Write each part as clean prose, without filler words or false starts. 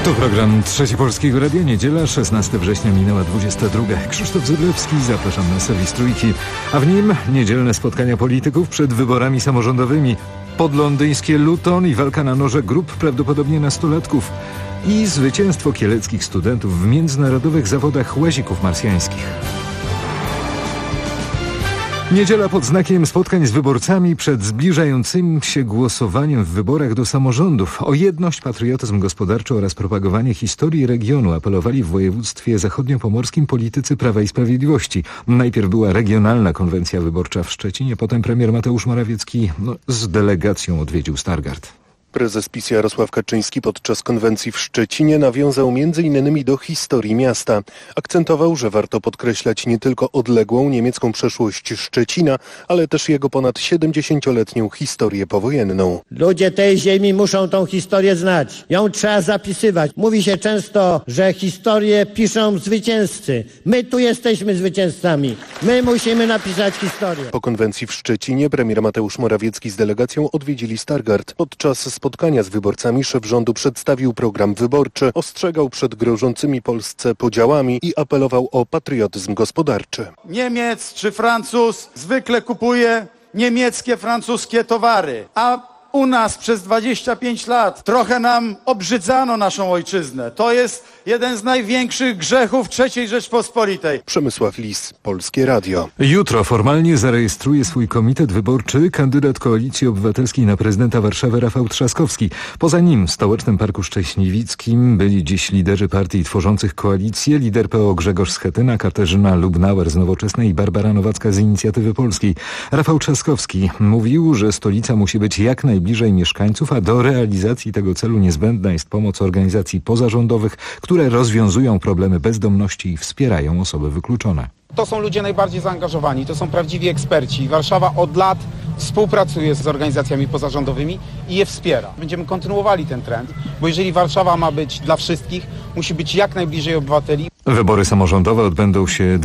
To program Trzeci Polskiego Radia, niedziela, 16 września, minęła 22. Krzysztof Zyblewski, zapraszam na serwis Trójki, a w nim niedzielne spotkania polityków przed wyborami samorządowymi, podlondyńskie Luton i walka na noże grup prawdopodobnie nastolatków i zwycięstwo kieleckich studentów w międzynarodowych zawodach łazików marsjańskich. Niedziela pod znakiem spotkań z wyborcami przed zbliżającym się głosowaniem w wyborach do samorządów. O jedność, patriotyzm gospodarczy oraz propagowanie historii regionu apelowali w województwie zachodniopomorskim politycy Prawa i Sprawiedliwości. Najpierw była regionalna konwencja wyborcza w Szczecinie, potem premier Mateusz Morawiecki z delegacją odwiedził Stargard. Prezes PiS Jarosław Kaczyński podczas konwencji w Szczecinie nawiązał m.in. do historii miasta. Akcentował, że warto podkreślać nie tylko odległą niemiecką przeszłość Szczecina, ale też jego ponad 70-letnią historię powojenną. Ludzie tej ziemi muszą tą historię znać. Ją trzeba zapisywać. Mówi się często, że historię piszą zwycięzcy. My tu jesteśmy zwycięzcami. My musimy napisać historię. Po konwencji w Szczecinie premier Mateusz Morawiecki z delegacją odwiedzili Stargard. Podczas spotkania z wyborcami szef rządu przedstawił program wyborczy, ostrzegał przed grożącymi Polsce podziałami i apelował o patriotyzm gospodarczy. Niemiec czy Francuz zwykle kupuje niemieckie, francuskie towary, a u nas przez 25 lat trochę nam obrzydzano naszą ojczyznę. To jest jeden z największych grzechów III Rzeczpospolitej. Przemysław Lis, Polskie Radio. Jutro formalnie zarejestruje swój komitet wyborczy kandydat Koalicji Obywatelskiej na prezydenta Warszawy Rafał Trzaskowski. Poza nim w Stołecznym Parku Szczęśliwickim byli dziś liderzy partii tworzących koalicję, lider PO Grzegorz Schetyna, Katarzyna Lubnauer z Nowoczesnej i Barbara Nowacka z Inicjatywy Polskiej. Rafał Trzaskowski mówił, że stolica musi być jak najbliżej mieszkańców, a do realizacji tego celu niezbędna jest pomoc organizacji pozarządowych, które rozwiązują problemy bezdomności i wspierają osoby wykluczone. To są ludzie najbardziej zaangażowani, to są prawdziwi eksperci. Warszawa od lat współpracuje z organizacjami pozarządowymi i je wspiera. Będziemy kontynuowali ten trend, bo jeżeli Warszawa ma być dla wszystkich, musi być jak najbliżej obywateli. Wybory samorządowe odbędą się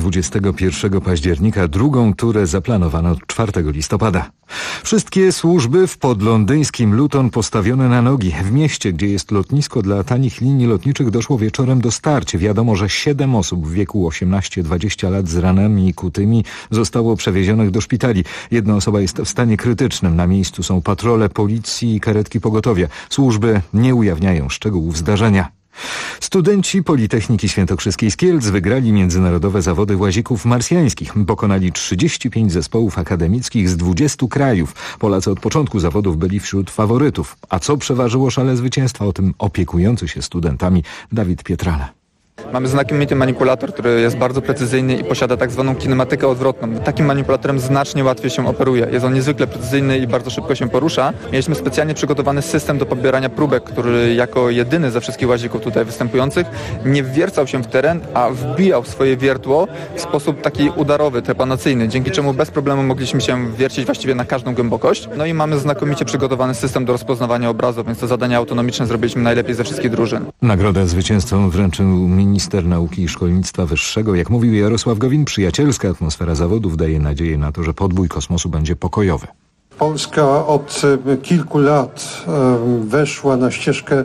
21 października, drugą turę zaplanowano 4 listopada. Wszystkie służby w podlondyńskim Luton postawione na nogi. W mieście, gdzie jest lotnisko dla tanich linii lotniczych, doszło wieczorem do starć. Wiadomo, że 7 osób w wieku 18-20 lat z ranami kutymi zostało przewiezionych do szpitali. Jedna osoba jest w stanie krytycznym. Na miejscu są patrole policji i karetki pogotowia. Służby nie ujawniają szczegółów zdarzenia. Studenci Politechniki Świętokrzyskiej z Kielc wygrali międzynarodowe zawody łazików marsjańskich. Pokonali 35 zespołów akademickich z 20 krajów. Polacy od początku zawodów byli wśród faworytów. A co przeważyło szale zwycięstwa? O tym opiekujący się studentami Dawid Pietrala. Mamy znakomity manipulator, który jest bardzo precyzyjny i posiada tak zwaną kinematykę odwrotną. Takim manipulatorem znacznie łatwiej się operuje. Jest on niezwykle precyzyjny i bardzo szybko się porusza. Mieliśmy specjalnie przygotowany system do pobierania próbek, który jako jedyny ze wszystkich łazików tutaj występujących nie wwiercał się w teren, a wbijał swoje wiertło w sposób taki udarowy, trepanacyjny, dzięki czemu bez problemu mogliśmy się wiercić właściwie na każdą głębokość. No i mamy znakomicie przygotowany system do rozpoznawania obrazu, więc to zadania autonomiczne zrobiliśmy najlepiej ze wszystkich drużyn. Nagrodę zwycięzcom wręczył minister nauki i szkolnictwa wyższego. Jak mówił Jarosław Gowin, przyjacielska atmosfera zawodów daje nadzieję na to, że podbój kosmosu będzie pokojowy. Polska od kilku lat weszła na ścieżkę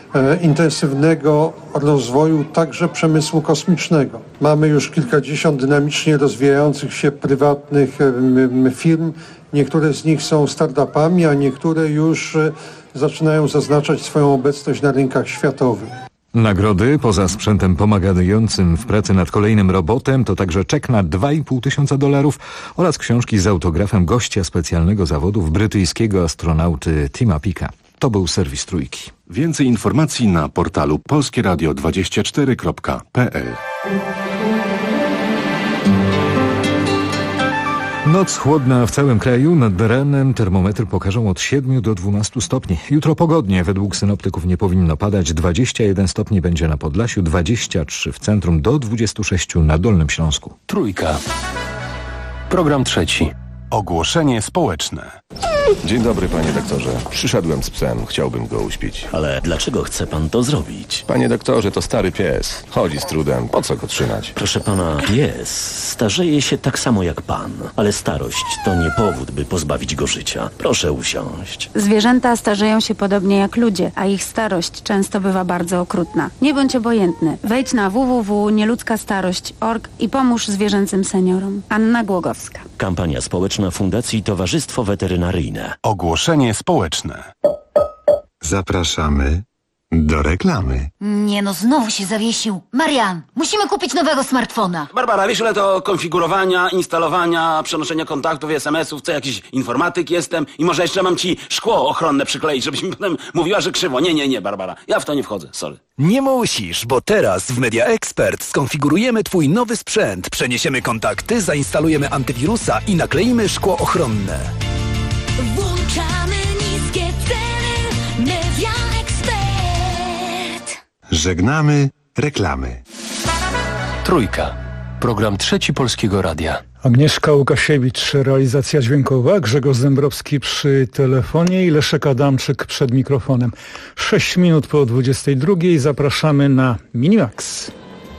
intensywnego rozwoju także przemysłu kosmicznego. Mamy już kilkadziesiąt dynamicznie rozwijających się prywatnych firm. Niektóre z nich są startupami, a niektóre już zaczynają zaznaczać swoją obecność na rynkach światowych. Nagrody poza sprzętem pomagającym w pracy nad kolejnym robotem to także czek na $2,500 oraz książki z autografem gościa specjalnego zawodów brytyjskiego astronauty Tima Picka. To był serwis Trójki. Więcej informacji na portalu polskieradio24.pl. Noc chłodna w całym kraju. Nad ranem termometry pokażą od 7 do 12 stopni. Jutro pogodnie. Według synoptyków nie powinno padać. 21 stopni będzie na Podlasiu, 23 w centrum, do 26 na Dolnym Śląsku. Trójka. Program trzeci. Ogłoszenie społeczne. Dzień dobry, panie doktorze. Przyszedłem z psem, chciałbym go uśpić. Ale dlaczego chce pan to zrobić? Panie doktorze, to stary pies. Chodzi z trudem, po co go trzymać? Proszę pana, pies starzeje się tak samo jak pan, ale starość to nie powód, by pozbawić go życia. Proszę usiąść. Zwierzęta starzeją się podobnie jak ludzie, a ich starość często bywa bardzo okrutna. Nie bądź obojętny. Wejdź na www.nieludzkastarość.org i pomóż zwierzęcym seniorom. Anna Głogowska. Kampania społeczna Fundacji Towarzystwo Weterynaryjne. Ogłoszenie społeczne. Zapraszamy do reklamy. Nie no, znowu się zawiesił. Marian, musimy kupić nowego smartfona. Barbara, wiesz ile to konfigurowania, instalowania, przenoszenia kontaktów i SMS-ów, co jakiś informatyk jestem i może jeszcze mam ci szkło ochronne przykleić, żebyś mi potem mówiła, że krzywo. Nie, Barbara, ja w to nie wchodzę, sorry. Nie musisz, bo teraz w Media Expert skonfigurujemy twój nowy sprzęt, przeniesiemy kontakty, zainstalujemy antywirusa i nakleimy szkło ochronne. Włączamy niskie ceny. Media Expert. Żegnamy reklamy. Trójka. Program Trzeci Polskiego Radia. Agnieszka Łukasiewicz, realizacja dźwiękowa, Grzegorz Zembrowski przy telefonie i Leszek Adamczyk przed mikrofonem. 6 minut po 22. Zapraszamy na Minimax.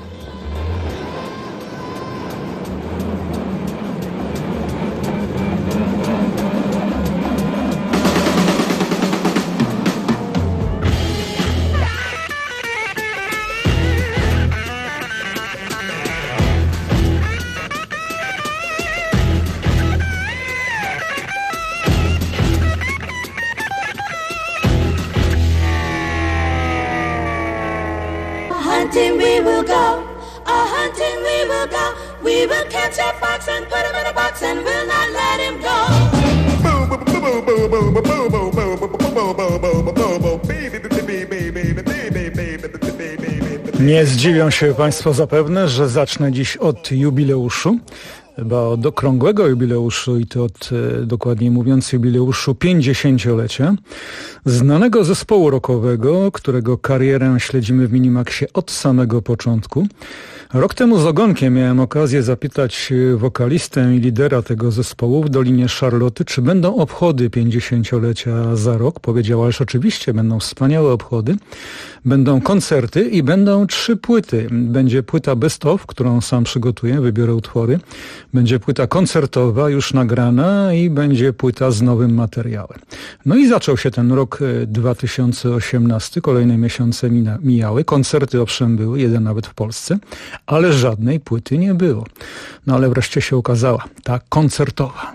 Hunting we will go, a-hunting we will go. We will catch a fox and put him in a box and we'll not let him go. Nie zdziwią się Państwo zapewne, że zacznę dziś od jubileuszu, chyba od okrągłego jubileuszu i to od, dokładniej mówiąc, jubileuszu 50-lecia znanego zespołu rockowego, którego karierę śledzimy w Minimaxie od samego początku. Rok temu z ogonkiem miałem okazję zapytać wokalistę i lidera tego zespołu w Dolinie Szarloty, czy będą obchody 50-lecia za rok. Powiedział, ależ oczywiście będą wspaniałe obchody, będą koncerty i będą 3 płyty. Będzie płyta Best Of, którą sam przygotuję, wybiorę utwory. Będzie płyta koncertowa już nagrana i będzie płyta z nowym materiałem. No i zaczął się ten rok 2018, kolejne miesiące mijały, koncerty owszem były, jeden nawet w Polsce, ale żadnej płyty nie było. No ale wreszcie się ukazała ta koncertowa.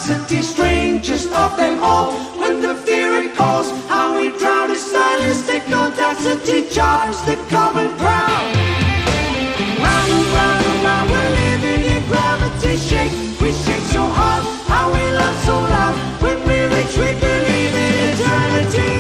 audacity, strangest of them all. When the fury calls, how we drown in silence. Take audacity, charge the common crowd. Round and round and round, we're living in gravity. Shake, we shake so hard, how we laugh so loud. When we reach, we believe in eternity.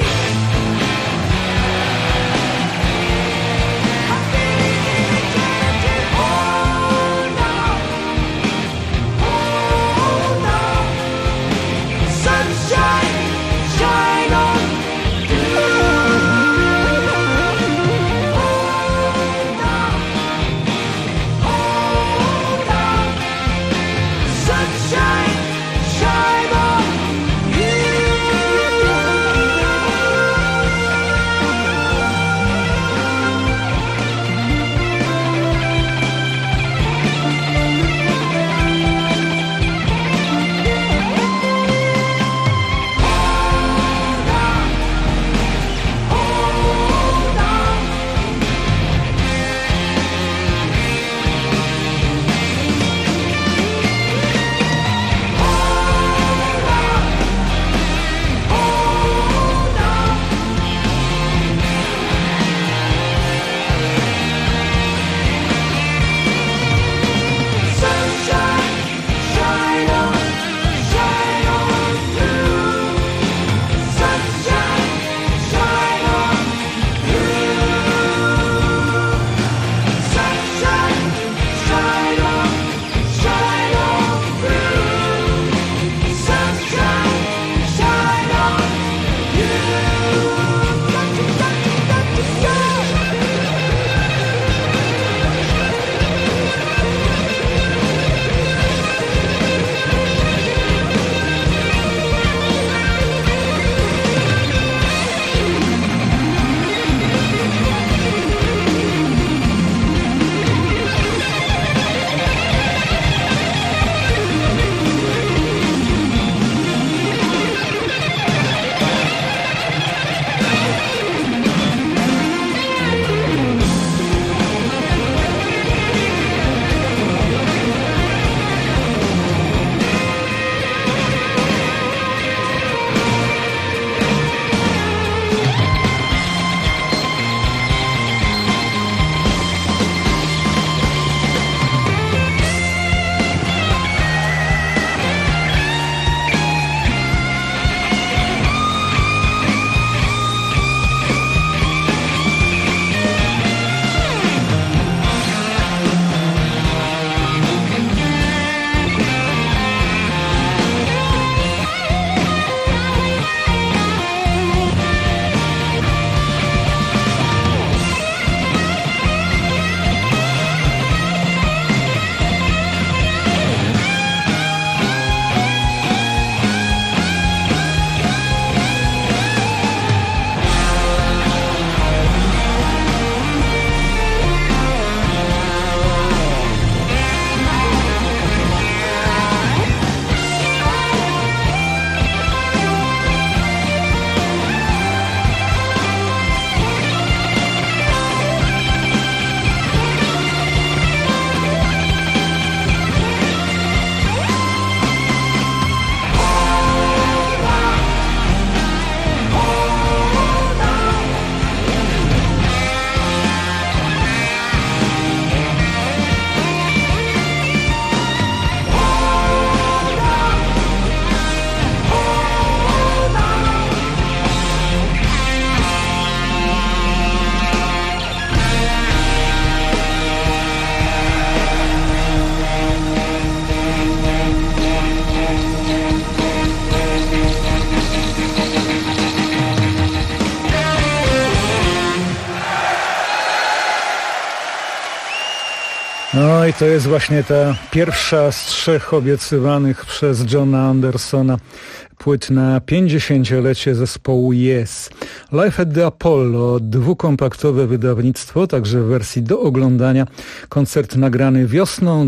No i to jest właśnie ta pierwsza z 3 obiecywanych przez Johna Andersona płyt na 50-lecie zespołu Yes. Live at the Apollo, 2-kompaktowe wydawnictwo, także w wersji do oglądania. Koncert nagrany wiosną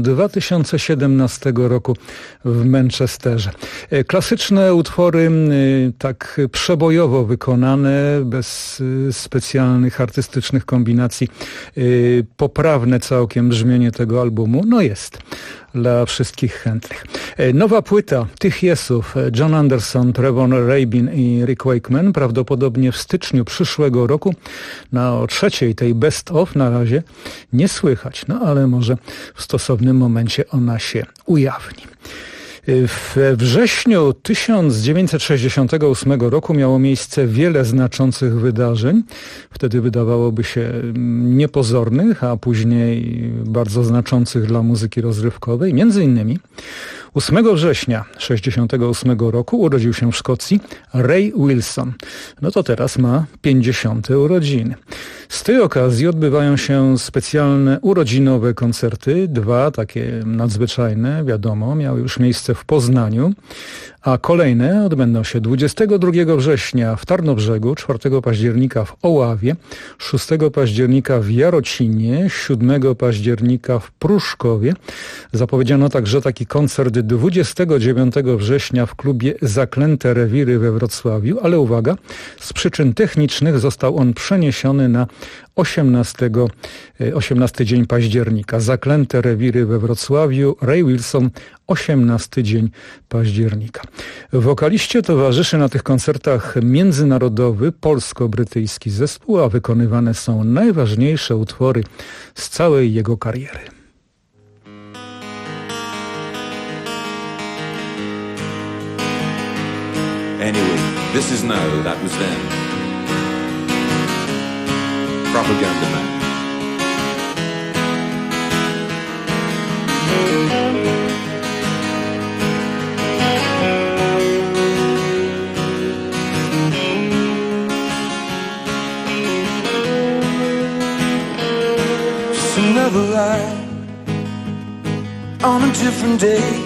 2017 roku w Manchesterze. Klasyczne utwory, tak przebojowo wykonane, bez specjalnych artystycznych kombinacji. Poprawne całkiem brzmienie tego albumu, no jest. dla wszystkich chętnych. Nowa płyta tych Jesów, John Anderson, Trevor Rabin i Rick Wakeman, prawdopodobnie w styczniu przyszłego roku. O trzeciej tej best of na razie nie słychać, no ale może w stosownym momencie ona się ujawni. We wrześniu 1968 roku miało miejsce wiele znaczących wydarzeń. Wtedy wydawałoby się niepozornych, a później bardzo znaczących dla muzyki rozrywkowej. Między innymi 8 września 1968 roku urodził się w Szkocji Ray Wilson. No to teraz ma 50. urodziny. Z tej okazji odbywają się specjalne urodzinowe koncerty. 2 takie nadzwyczajne, wiadomo, miały już miejsce w Poznaniu, a kolejne odbędą się 22 września w Tarnobrzegu, 4 października w Oławie, 6 października w Jarocinie, 7 października w Pruszkowie. Zapowiedziano także taki koncert 29 września w klubie Zaklęte Rewiry we Wrocławiu, ale uwaga, z przyczyn technicznych został on przeniesiony na 18 dzień października. Zaklęte Rewiry we Wrocławiu, Ray Wilson, 18 dzień października. Wokaliście towarzyszy na tych koncertach międzynarodowy polsko-brytyjski zespół, a wykonywane są najważniejsze utwory z całej jego kariery. Anyway, this is now, that was then. Propaganda Man. Just another lie on a different day.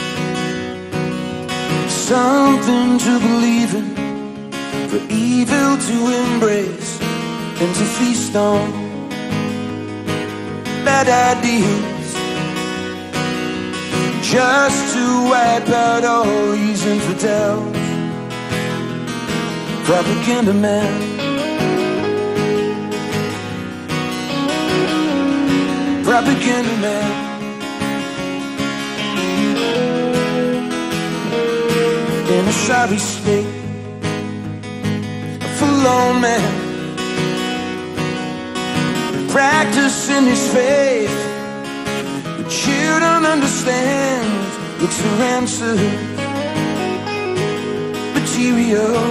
Something to believe in, for evil to embrace and to feast on bad ideas, just to wipe out all these infidels. Propaganda man, propaganda man. In a sorry state, a forlorn man, practicing his faith, but you don't understand. Looks for answers, material.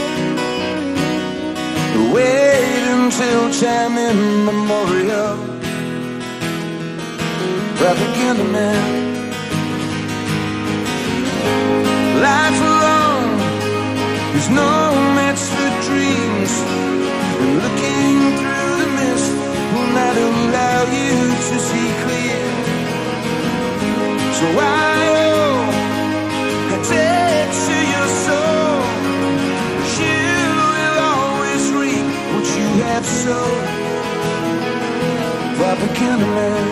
Wait until time immemorial. Propaganda man. Life alone is no match for dreams, and looking through the mist will not allow you to see clear. So I owe a debt to your soul. You will always reap what you have sown. Propaganda man.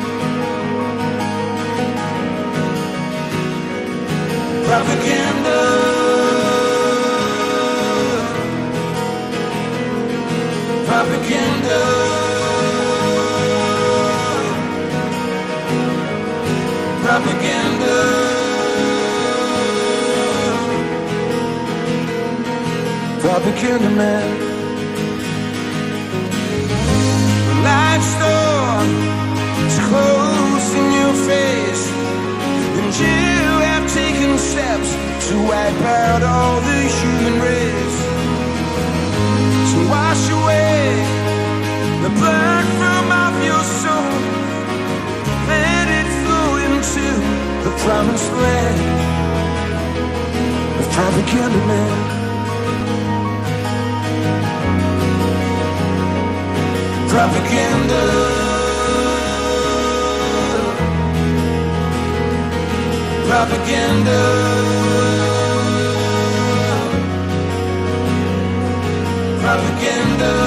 Propaganda, propaganda, propaganda, propaganda man. Life's door is closing your face, and you have taken steps to wipe out all the human race. So wash away the blood from off your soul, let it flow into the promised land of propaganda man. Propaganda, propaganda, propaganda,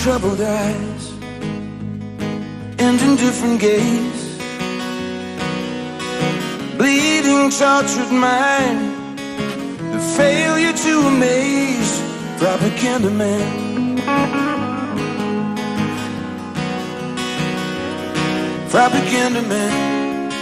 troubled eyes, and in different gaze, bleeding, tortured mind, the failure to amaze, propaganda man, propaganda man.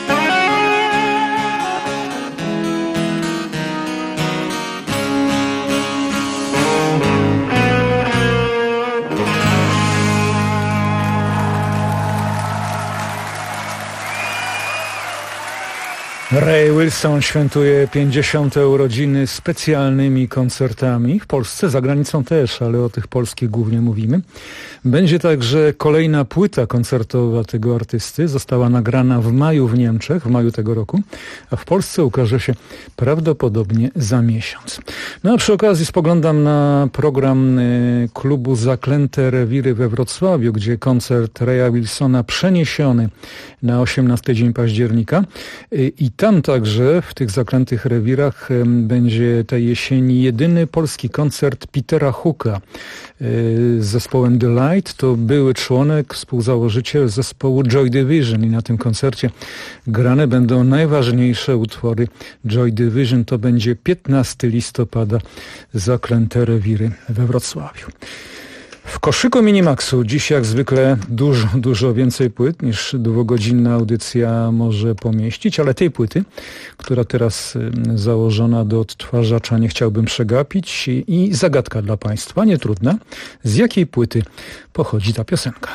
Ray Wilson świętuje 50. urodziny specjalnymi koncertami. W Polsce, za granicą też, ale o tych polskich głównie mówimy. Będzie także kolejna płyta koncertowa tego artysty. Została nagrana w maju w Niemczech, w maju tego roku, a w Polsce ukaże się prawdopodobnie za miesiąc. No a przy okazji spoglądam na program klubu Zaklęte Rewiry we Wrocławiu, gdzie koncert Raya Wilsona przeniesiony na 18 dzień października i tam także w tych Zaklętych Rewirach będzie tej jesieni jedyny polski koncert Petera Hooka z zespołem The Light. To były członek, współzałożyciel zespołu Joy Division i na tym koncercie grane będą najważniejsze utwory Joy Division. To będzie 15 listopada Zaklęte Rewiry we Wrocławiu. W koszyku Minimaxu dziś jak zwykle dużo więcej płyt niż dwugodzinna audycja może pomieścić, ale tej płyty, która teraz założona do odtwarzacza, nie chciałbym przegapić i zagadka dla Państwa, nietrudna, z jakiej płyty pochodzi ta piosenka.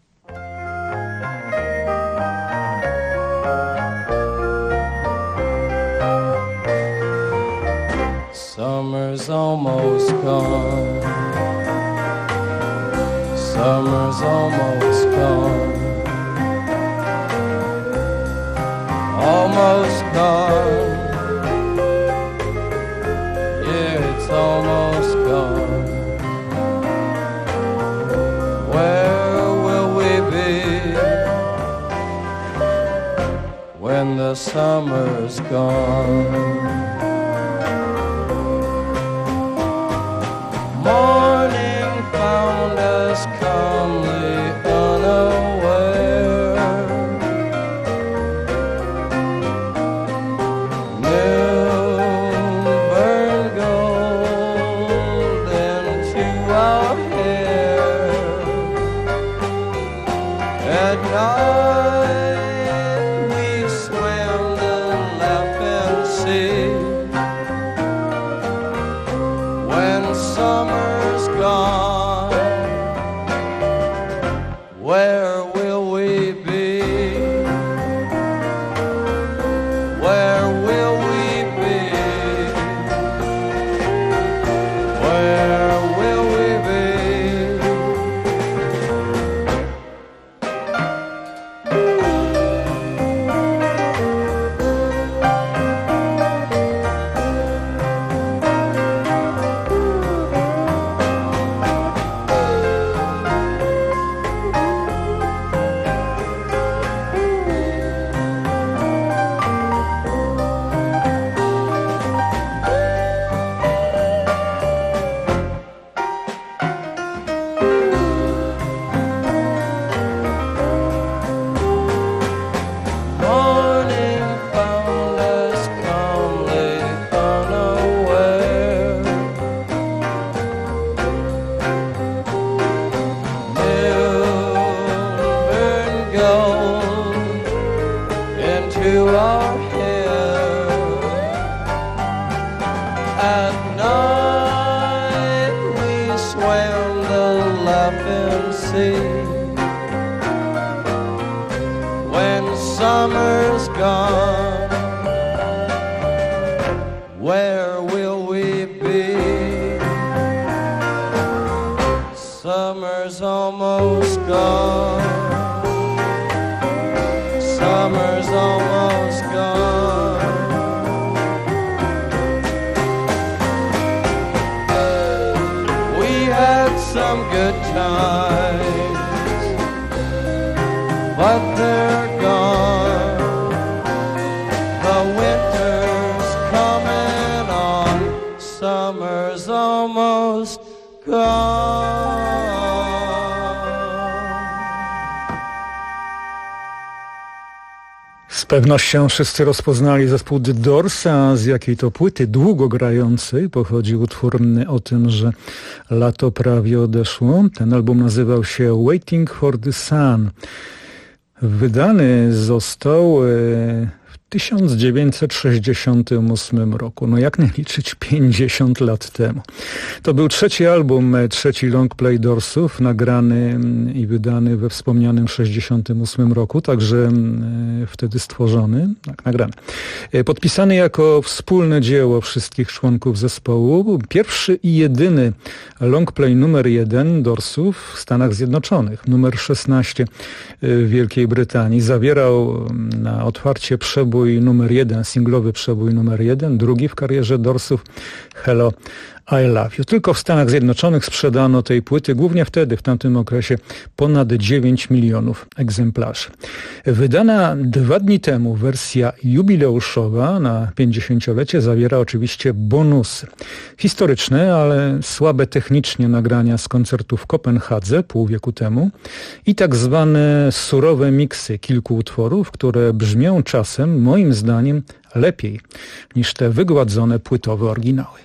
Summer's almost gone. Summer's almost gone. Almost gone. Yeah, it's almost gone. Where will we be when the summer's gone? Morning found us calmly unaware. Noon burned gold into our hair. At night we swam the laughing sea. When summer's gone, where will we be? Where will we be? Where will we be? Morning found us calmly unaware. Noon burned gold into our hair. At night we swam the laughing sea. When summer's gone, where will we be? Summer's almost gone. Summer's almost gone. We had some good times, but they're gone. The winter's coming on. Summer's almost gone. pewnością wszyscy rozpoznali zespół The Doors, a z jakiej to płyty długogrającej pochodzi utwór o tym, że lato prawie odeszło. Ten album nazywał się Waiting for the Sun. Wydany został w 1968 roku. No jak nie liczyć 50 lat temu. To był trzeci album, trzeci longplay Doorsów, nagrany i wydany we wspomnianym 68 roku, także wtedy stworzony, tak, nagrany. Podpisany jako wspólne dzieło wszystkich członków zespołu. Pierwszy i jedyny longplay numer 1 Doorsów w Stanach Zjednoczonych. Numer 16 w Wielkiej Brytanii. Zawierał na otwarcie przebój numer 1, singlowy przebój numer 1, drugi w karierze Doorsów, Hello, I Love You. Tylko w Stanach Zjednoczonych sprzedano tej płyty, głównie wtedy, w tamtym okresie, ponad 9 milionów egzemplarzy. Wydana 2 dni temu wersja jubileuszowa na 50-lecie zawiera oczywiście bonusy. Historyczne, ale słabe technicznie nagrania z koncertu w Kopenhadze pół wieku temu i tak zwane surowe miksy kilku utworów, które brzmią czasem, moim zdaniem, lepiej niż te wygładzone płytowe oryginały.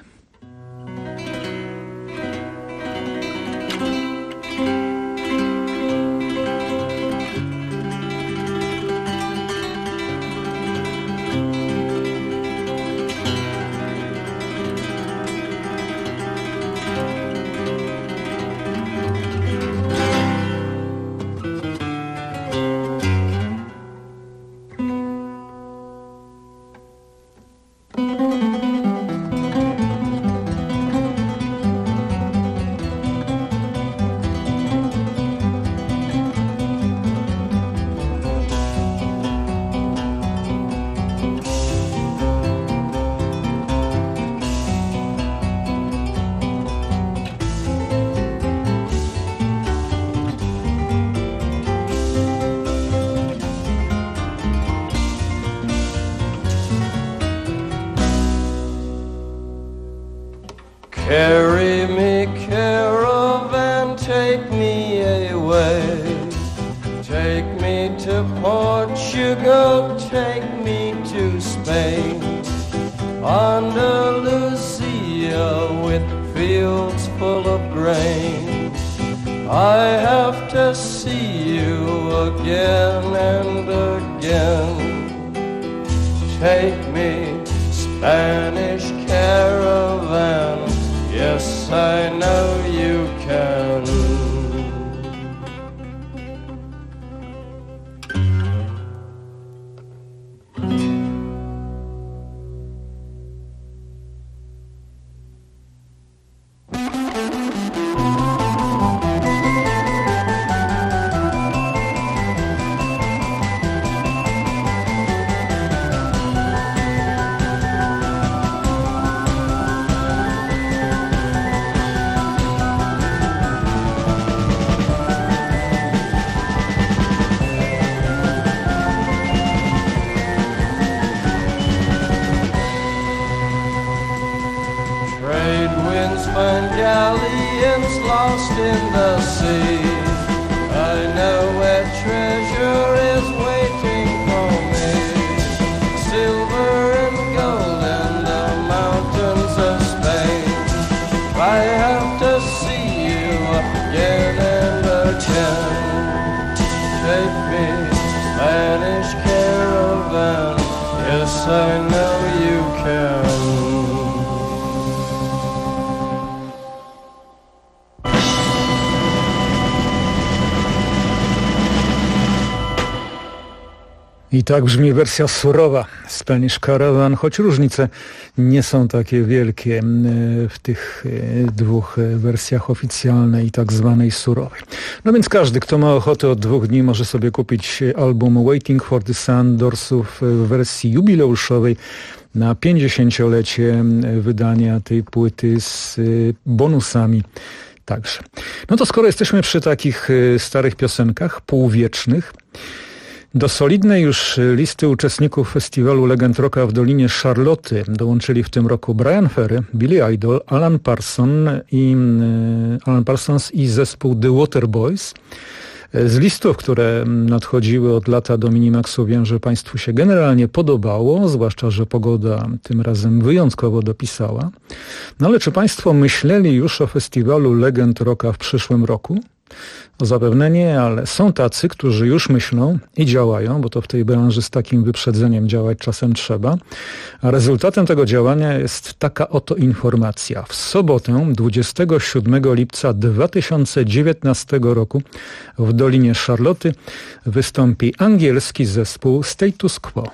Carry me, caravan, take me away. Take me to Portugal, take me to Spain. Andalusia with fields full of grain. I have to see you again and again. Take me, Spanish caravan. Yes, I know you can. Lost in the sea, I know where treasure is waiting for me. Silver and gold in the mountains of Spain. I have to see you again and again. Take me, Spanish caravan. Yes, I know you can. I tak brzmi wersja surowa Spanish Caravan, choć różnice nie są takie wielkie w tych dwóch wersjach oficjalnej i tak zwanej surowej. No więc każdy, kto ma ochotę od 2 dni, może sobie kupić album Waiting for the Sun Doorsów w wersji jubileuszowej na 50-lecie wydania tej płyty z bonusami. Także. No to skoro jesteśmy przy takich starych piosenkach, półwiecznych, do solidnej już listy uczestników festiwalu Legend Rocka w Dolinie Charlotty dołączyli w tym roku Bryan Ferry, Billy Idol, Alan Parsons i zespół The Waterboys. Z listów, które nadchodziły od lata do Minimaxu, wiem, że Państwu się generalnie podobało, zwłaszcza, że pogoda tym razem wyjątkowo dopisała. No ale czy Państwo myśleli już o festiwalu Legend Rocka w przyszłym roku? No zapewne nie, ale są tacy, którzy już myślą i działają, bo to w tej branży z takim wyprzedzeniem działać czasem trzeba. A rezultatem tego działania jest taka oto informacja. W sobotę, 27 lipca 2019 roku w Dolinie Charloty wystąpi angielski zespół Status Quo.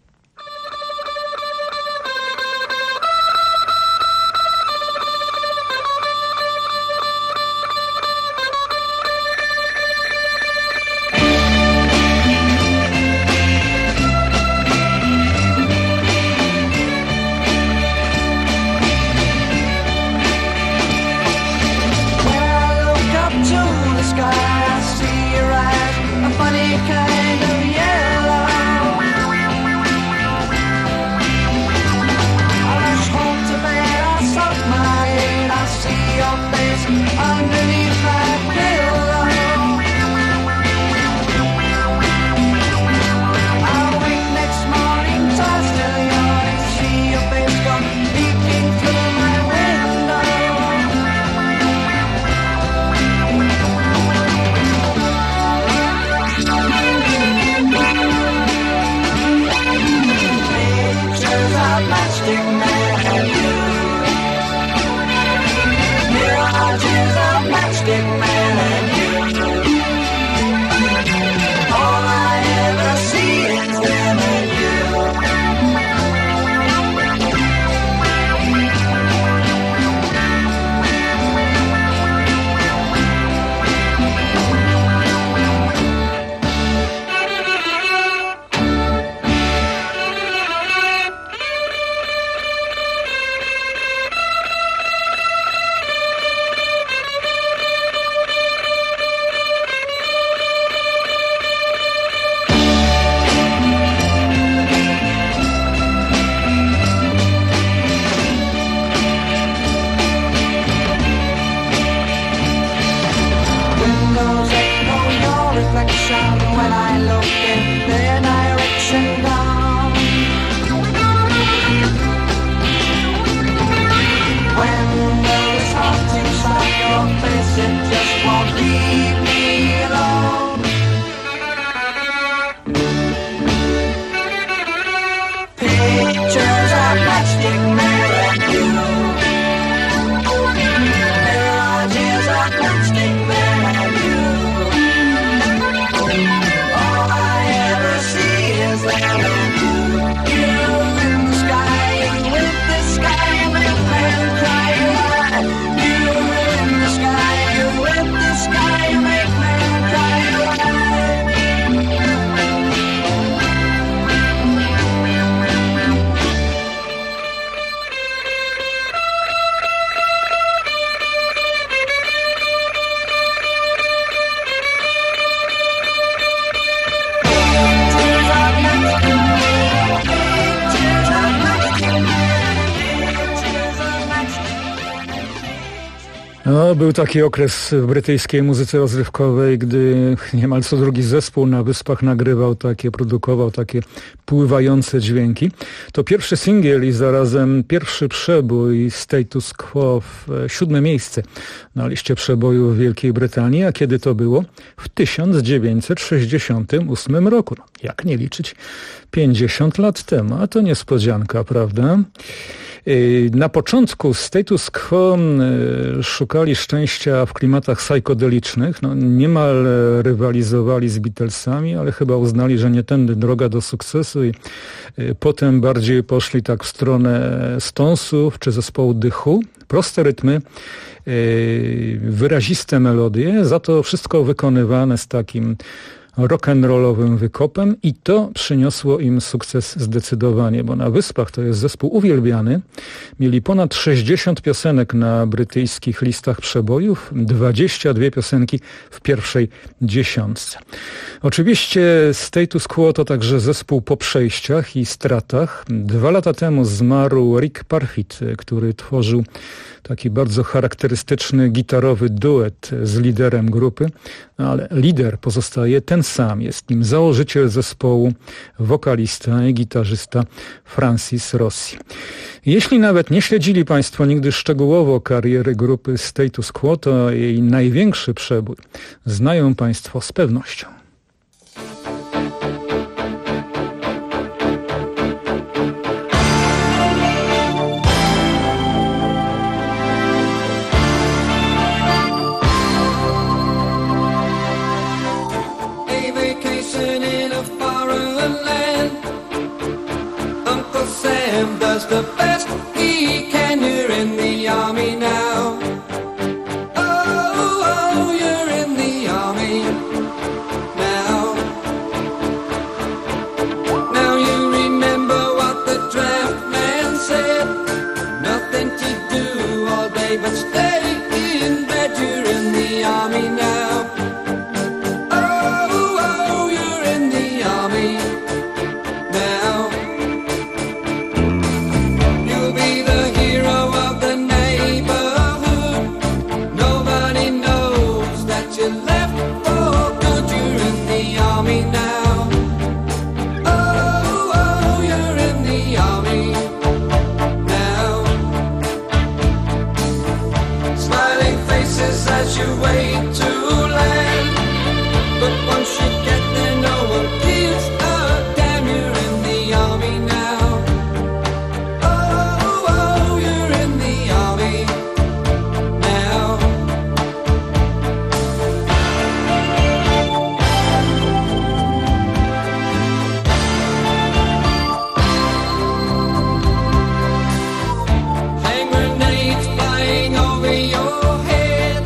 No, był taki okres w brytyjskiej muzyce rozrywkowej, gdy niemal co drugi zespół na Wyspach produkował takie pływające dźwięki. To pierwszy singiel i zarazem pierwszy przebój Status Quo w 7. miejsce na liście przebojów w Wielkiej Brytanii. A kiedy to było? W 1968 roku. No, jak nie liczyć? 50 lat temu. A to niespodzianka, prawda? Na początku Status Quo szukali szczęścia w klimatach psychodelicznych. No, niemal rywalizowali z Beatlesami, ale chyba uznali, że nie tędy droga do sukcesu i potem bardziej poszli tak w stronę Stonesów czy zespołu The Who. Proste rytmy, wyraziste melodie, za to wszystko wykonywane z takim rock'n'rollowym wykopem i to przyniosło im sukces zdecydowanie, bo na Wyspach to jest zespół uwielbiany. Mieli ponad 60 piosenek na brytyjskich listach przebojów, 22 piosenki w pierwszej dziesiątce. Oczywiście Status Quo to także zespół po przejściach i stratach. 2 lata temu zmarł Rick Parfitt, który tworzył taki bardzo charakterystyczny gitarowy duet z liderem grupy, ale lider pozostaje ten sam. Jest nim założyciel zespołu, wokalista i gitarzysta Francis Rossi. Jeśli nawet nie śledzili Państwo nigdy szczegółowo kariery grupy Status Quo, to jej największy przebój znają Państwo z pewnością. Sam does the best he can. You're in the army now. Oh, oh, you're in the army now. Now you remember what the draft man said. Nothing to do all day but stay in bed. You're in the army now. Oh, oh, you're in the army now. As you wait to land, but once you get there, no one gives a damn. You're in the army now. Oh, oh, you're in the army now. Hand grenades flying over your head.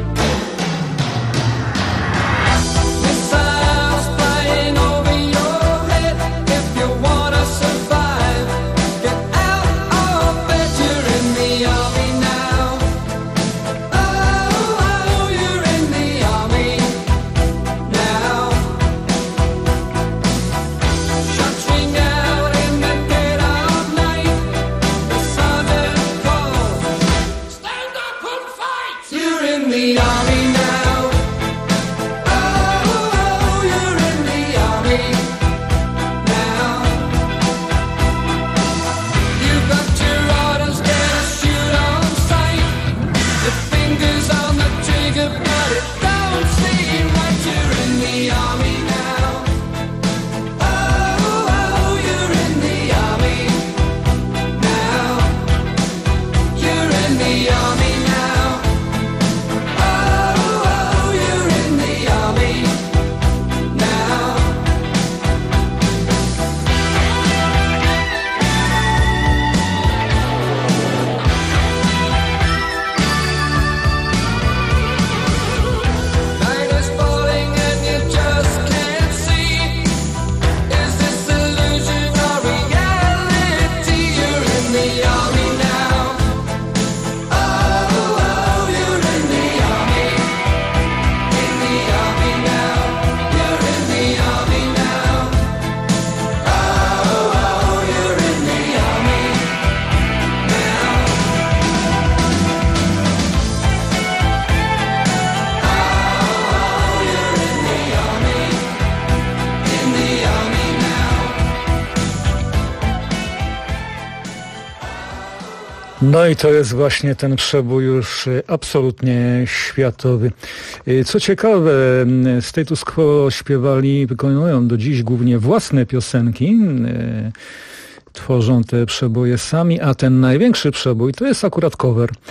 No i to jest właśnie ten przebój już absolutnie światowy. Co ciekawe, Status Quo śpiewali, wykonują do dziś głównie własne piosenki, tworzą te przeboje sami, a ten największy przebój to jest akurat cover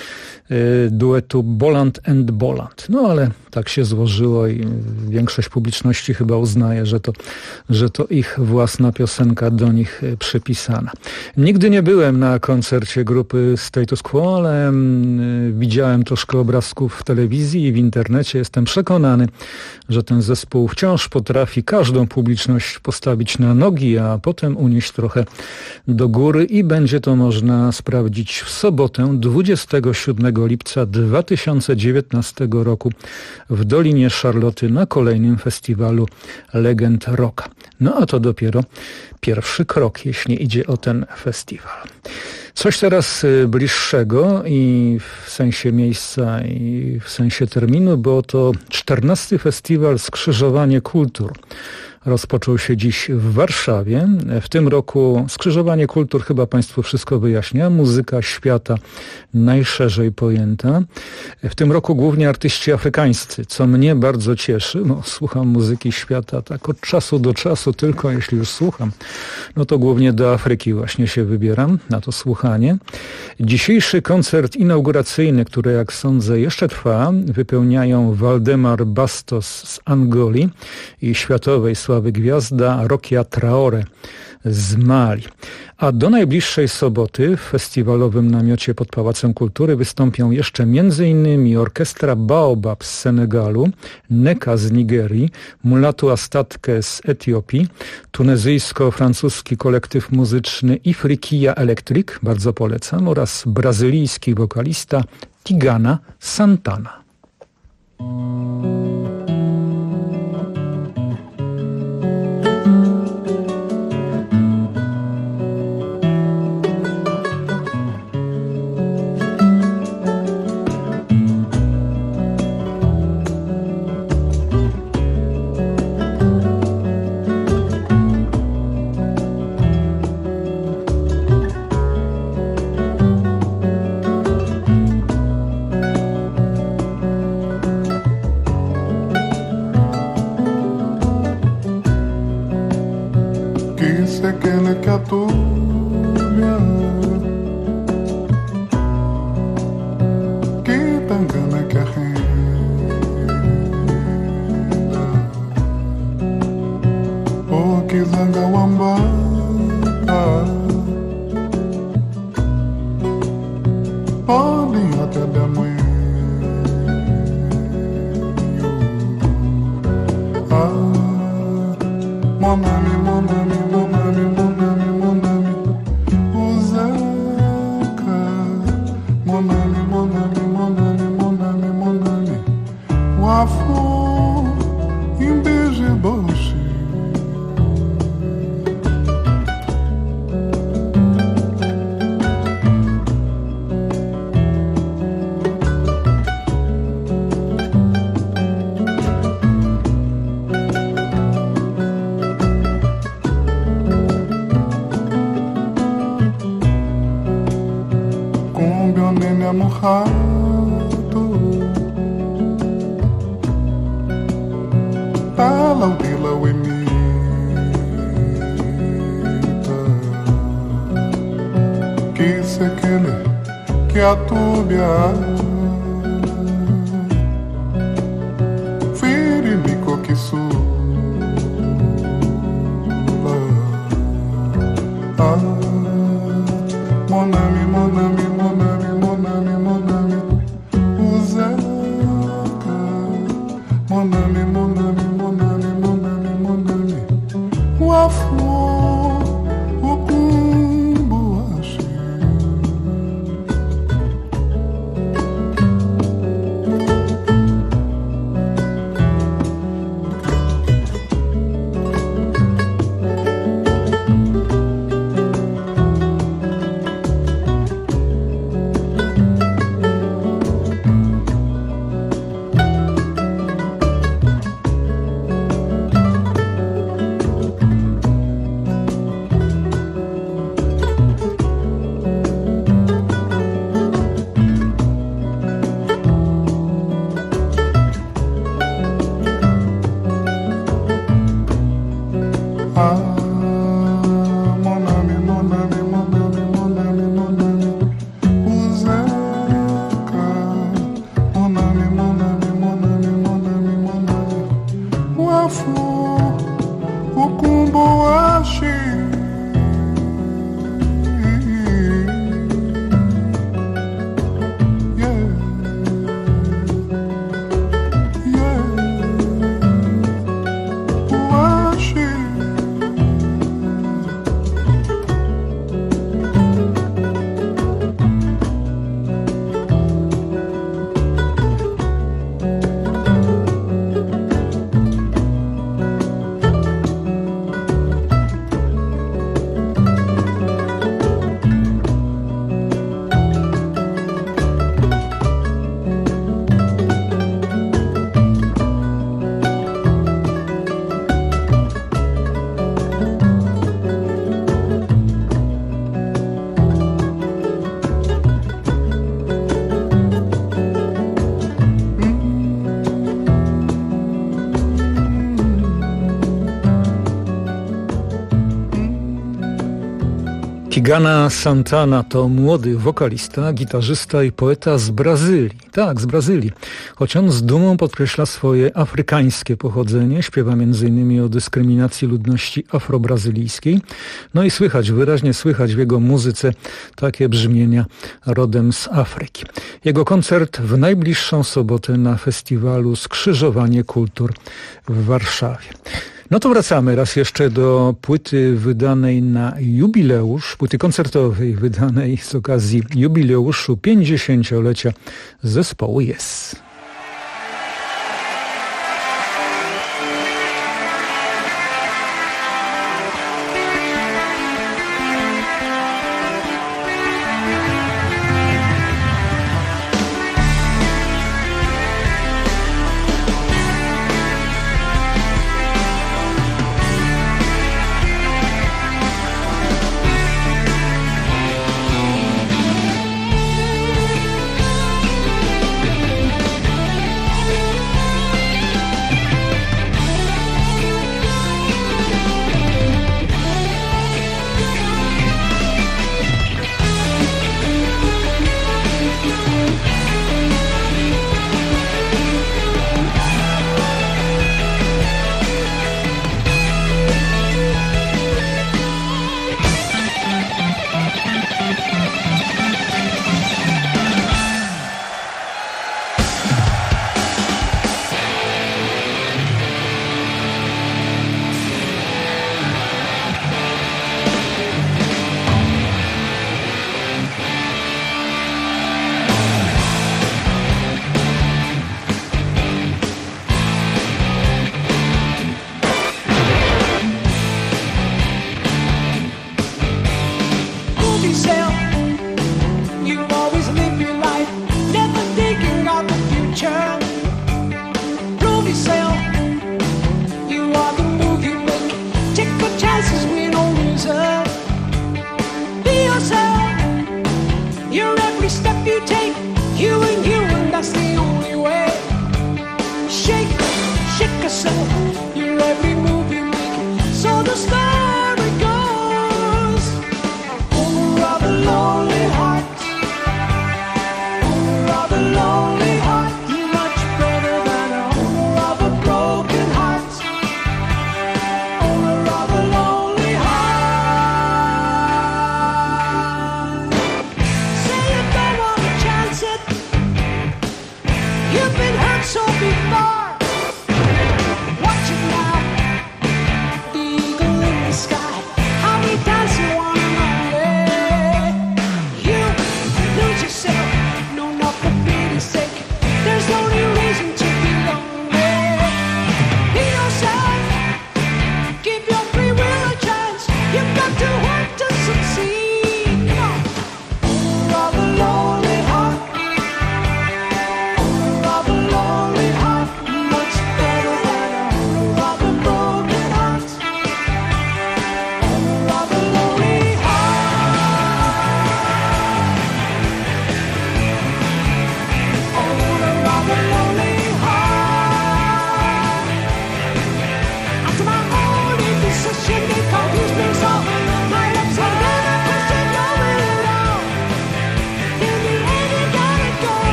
duetu Boland and Boland. No ale tak się złożyło i większość publiczności chyba uznaje, że to ich własna piosenka do nich przypisana. Nigdy nie byłem na koncercie grupy Status Quo, ale widziałem troszkę obrazków w telewizji i w internecie. Jestem przekonany, że ten zespół wciąż potrafi każdą publiczność postawić na nogi, a potem unieść trochę do góry i będzie to można sprawdzić w sobotę 27 lipca 2019 roku w Dolinie Szarloty na kolejnym festiwalu Legend Rocka. No a to dopiero pierwszy krok, jeśli idzie o ten festiwal. Coś teraz bliższego i w sensie miejsca i w sensie terminu, bo to 14. festiwal Skrzyżowanie Kultur. Rozpoczął się dziś w Warszawie. W tym roku Skrzyżowanie Kultur chyba Państwu wszystko wyjaśnia. Muzyka świata najszerzej pojęta. W tym roku głównie artyści afrykańscy, co mnie bardzo cieszy. No, słucham muzyki świata tak od czasu do czasu, tylko jeśli już słucham, no to głównie do Afryki właśnie się wybieram na to słuchanie. Dzisiejszy koncert inauguracyjny, który jak sądzę jeszcze trwa, wypełniają Waldemar Bastos z Angolii i światowej sławy gwiazda Rokia Traore z Mali. A do najbliższej soboty w festiwalowym namiocie pod Pałacem Kultury wystąpią jeszcze m.in. orkiestra Baobab z Senegalu, Neka z Nigerii, Mulatu Astatke z Etiopii, tunezyjsko-francuski kolektyw muzyczny Ifriqiya Electric, bardzo polecam, oraz brazylijski wokalista Tigana Santana. Gana Santana to młody wokalista, gitarzysta i poeta z Brazylii. Tak, z Brazylii. Choć on z dumą podkreśla swoje afrykańskie pochodzenie, śpiewa m.in. o dyskryminacji ludności afrobrazylijskiej. No i wyraźnie słychać w jego muzyce takie brzmienia rodem z Afryki. Jego koncert w najbliższą sobotę na festiwalu Skrzyżowanie Kultur w Warszawie. No to wracamy raz jeszcze do płyty wydanej na jubileusz, płyty koncertowej wydanej z okazji jubileuszu 50-lecia zespołu Yes. You've been hurt so before. Watch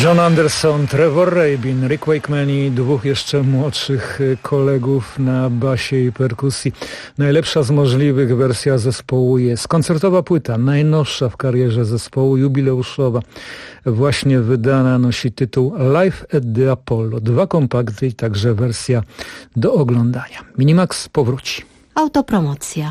John Anderson, Trevor Rabin, Rick Wakeman i dwóch jeszcze młodszych kolegów na basie i perkusji. Najlepsza z możliwych wersja zespołu jest koncertowa płyta, najnowsza w karierze zespołu, jubileuszowa. Właśnie wydana, nosi tytuł Live at the Apollo. 2 kompakty i także wersja do oglądania. Minimax powróci. Autopromocja.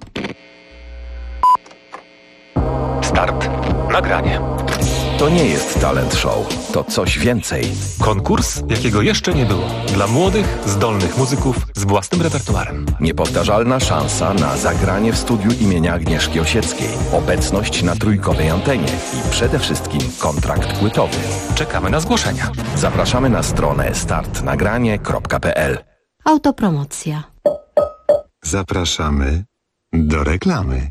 Start. Nagranie. To nie jest talent show, to coś więcej. Konkurs, jakiego jeszcze nie było. Dla młodych, zdolnych muzyków z własnym repertuarem. Niepowtarzalna szansa na zagranie w studiu imienia Agnieszki Osieckiej. Obecność na trójkowej antenie i przede wszystkim kontrakt płytowy. Czekamy na zgłoszenia. Zapraszamy na stronę startnagranie.pl. Autopromocja. Zapraszamy do reklamy.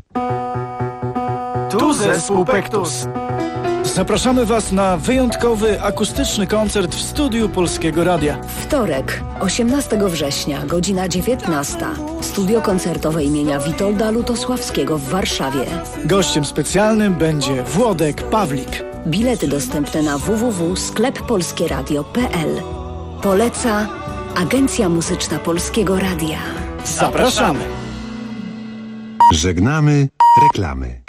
Tu zespół Pektus. Zapraszamy Was na wyjątkowy, akustyczny koncert w studiu Polskiego Radia. Wtorek, 18 września, godzina 19. Studio koncertowe imienia Witolda Lutosławskiego w Warszawie. Gościem specjalnym będzie Włodek Pawlik. Bilety dostępne na www.skleppolskieradio.pl. Poleca Agencja Muzyczna Polskiego Radia. Zapraszamy! Żegnamy reklamy.